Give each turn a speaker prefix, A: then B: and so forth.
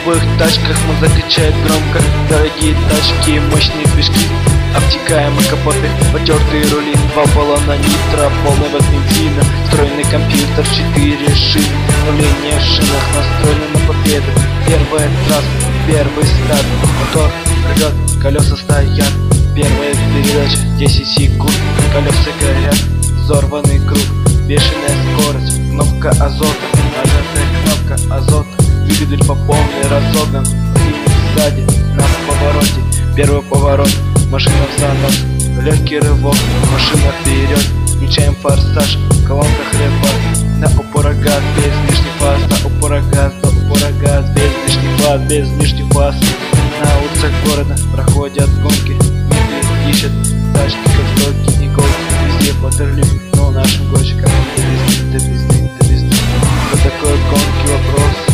A: новых тачках мы закачает громко. Дорогие тачки, мощные движки, обтекаемые капоты, потертые рули, два баллона нитро, полный воз бензина, встроенный компьютер, 4 шины, управление в шинах настроено на победу. Первая трасса, первый старт, мотор рвет, колеса стоят, первая передача, 10 секунд, колеса горят, взорванный круг, бешеная скорость, кнопка азота, нажатая кнопка азота, двигатель по полной разогнан, сзади на повороте, первый поворот, машина в занос, легкий рывок, машина вперед, включаем форсаж, колонка хлеба, на упора газ, без лишних фаз, на упора газ, до упора газ, без лишних фаз, без лишних фаз. На улицах города проходят гонки, люди ищут тачки, как стоки и голки, везде патрули, но нашим гонщикам до пизды. Что такое гонки, вопрос